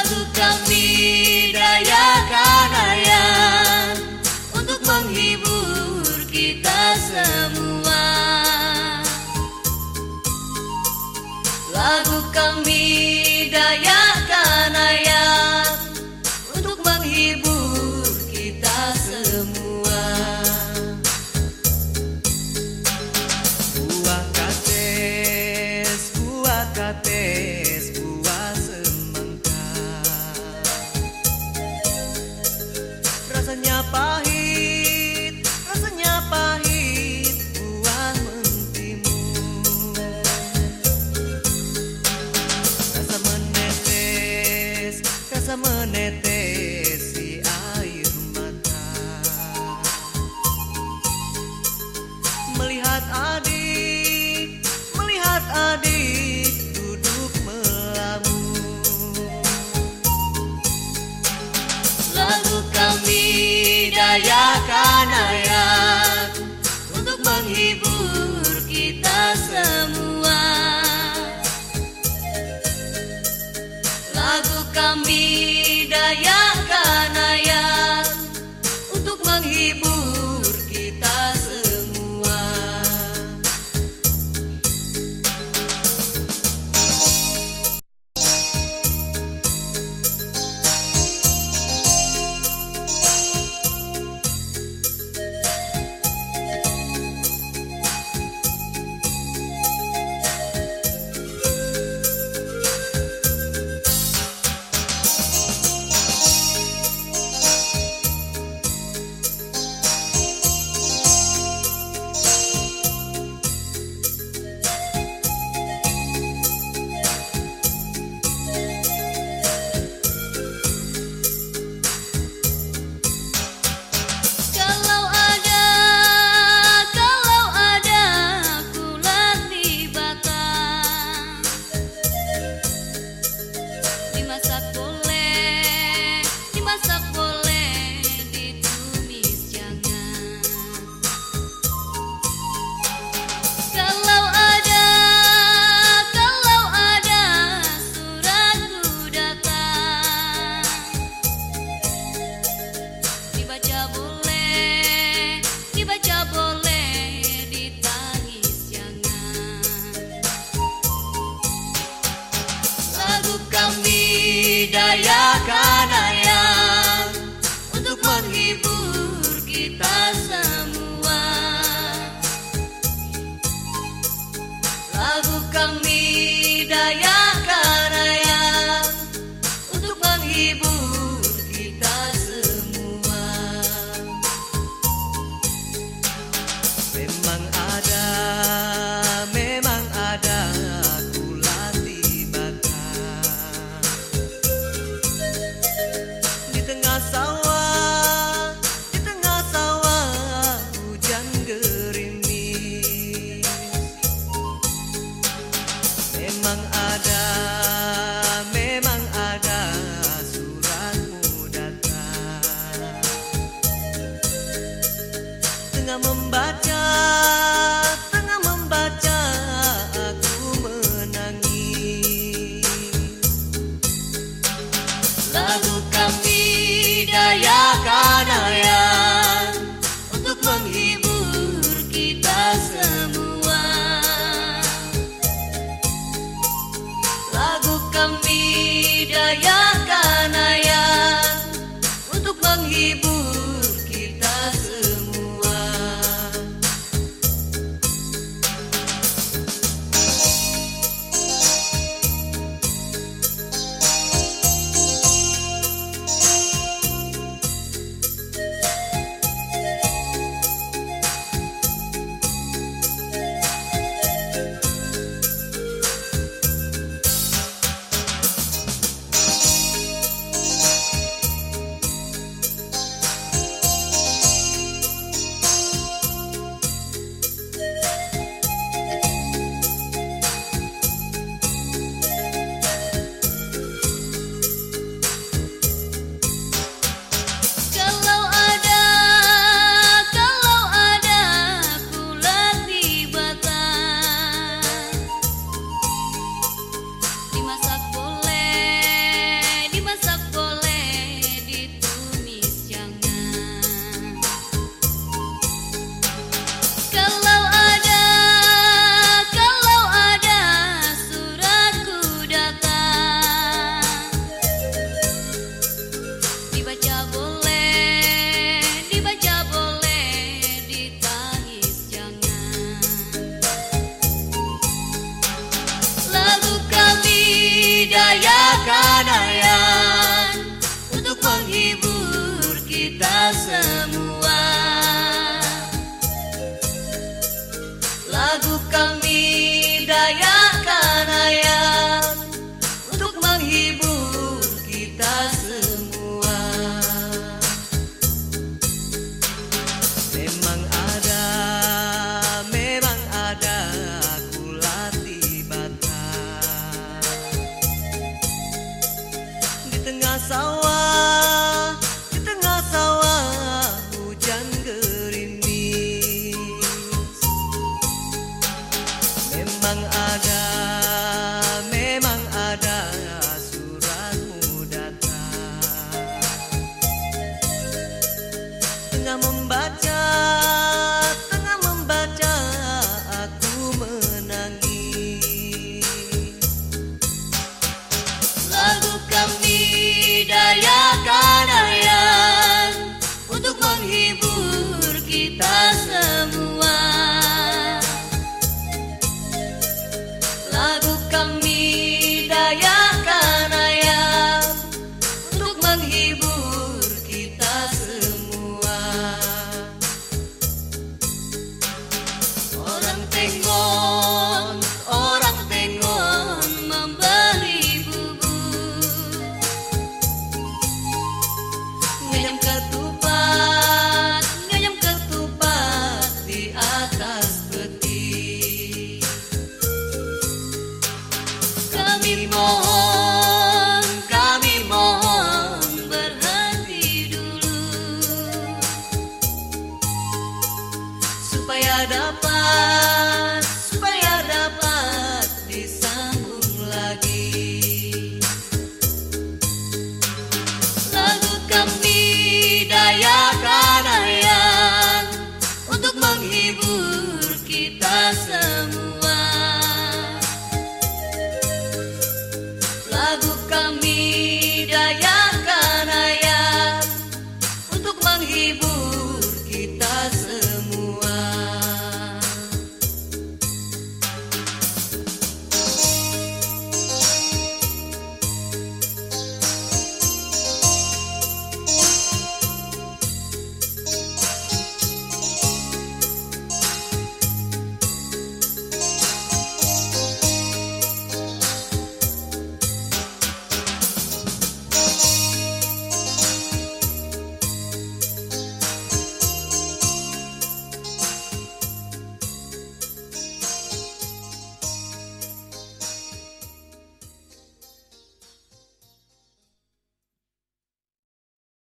Lagu kami dayakan ayat untuk menghibur kita semua. Lagu kami dayakan ayat untuk menghibur kita semua. Buah kates, buah kates, buah semangka. Rasanya pahit, rasanya pahit, buah mentimun. Rasa menetes si air mata. Melihat adik duduk melamun. Lagu kami dayakan ayat untuk menghibur kita semua. Lagu kami dayakan ayat untuk menghibur kita semua. Dayakan ayat untuk menghibur kita semua. Lagu kami dayakan ayat untuk menghibur kita semua. Memang ada latih bakar di tengah sawah hujan gerimis. Memang ada suratmu datang. Tengah membaca aku menangis. Lagu kami dayakan ayat untuk menghibur kita semua. Lagu kami dayakan ayat untuk menghibur kita semua. menghibur kita semua. Memang ada aku latih bata di tengah sawah hujan gerimis. Memang ada suratmu datang. Tengah membaca aku menangis. Lagu kami Dayakanayan untuk menghibur kita semua. Lagu kami Dayakanayan untuk menghibur kita semua. Orang tenggon membeli bubur, ngayam ketupat di atas peti. Kami mohon berhenti dulu supaya dapat disambung lagi. Lagu kami Dayakanayan untuk menghibur kita semua. Lagu kami